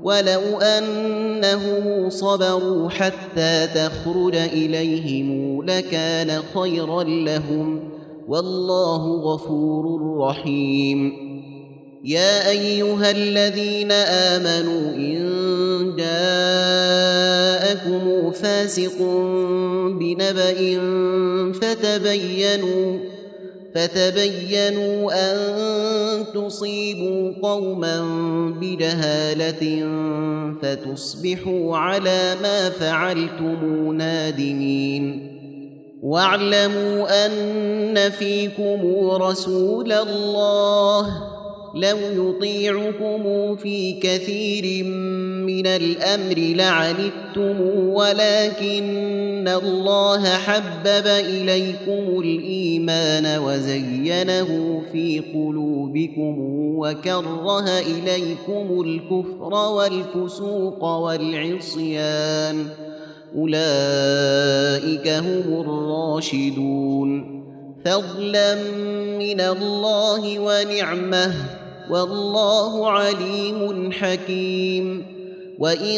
ولو أنهم صبروا حتى تخرج إليهم لكان خيرا لهم والله غفور رحيم. يا أيها الذين آمنوا إن جاءكم فاسق بنبأ فتبينوا أن تصيبوا قوما بجهالة فتصبحوا على ما فعلتم نادمين. واعلموا أن فيكم رسول الله لو يطيعكم في كثير من الأمر لعنتم ولكن الله حبب إليكم الإيمان وزينه في قلوبكم وكره إليكم الكفر والفسوق والعصيان أولئك هم الراشدون فضلا من الله ونعمه والله عليم حكيم. وإن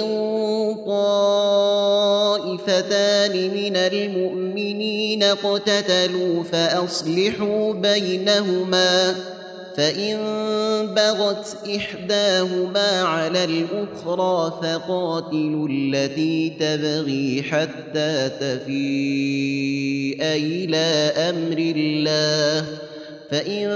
طائفتان من المؤمنين اقتتلوا فأصلحوا بينهما فإن بغت إحداهما على الأخرى فقاتلوا التي تبغي حتى تفيء إلى أمر الله فإن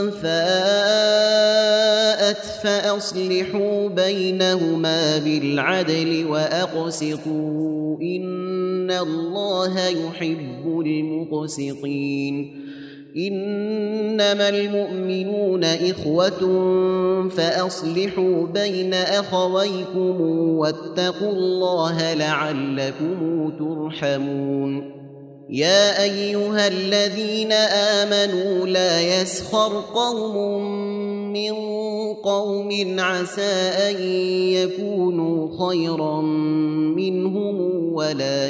فاءت فأصلحوا بينهما بالعدل وأقسطوا إن الله يحب المقسطين. إنما المؤمنون إخوة فأصلحوا بين أخويكم واتقوا الله لعلكم ترحمون. يا أيها الذين آمنوا لا يسخر قوم من قوم عسى أن يكونوا خيرا منهم ولا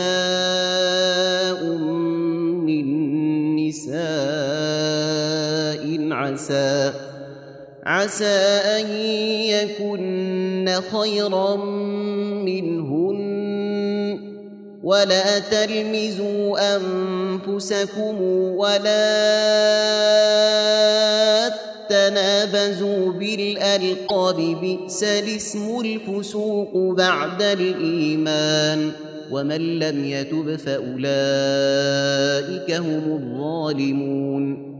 نساء من نساء عسى أن يكن خيرا منهن ولا تلمزوا أنفسكم ولا تنابزوا بالألقاب بئس الاسم الفسوق بعد الإيمان ومن لم يتب فأولئك هم الظالمون.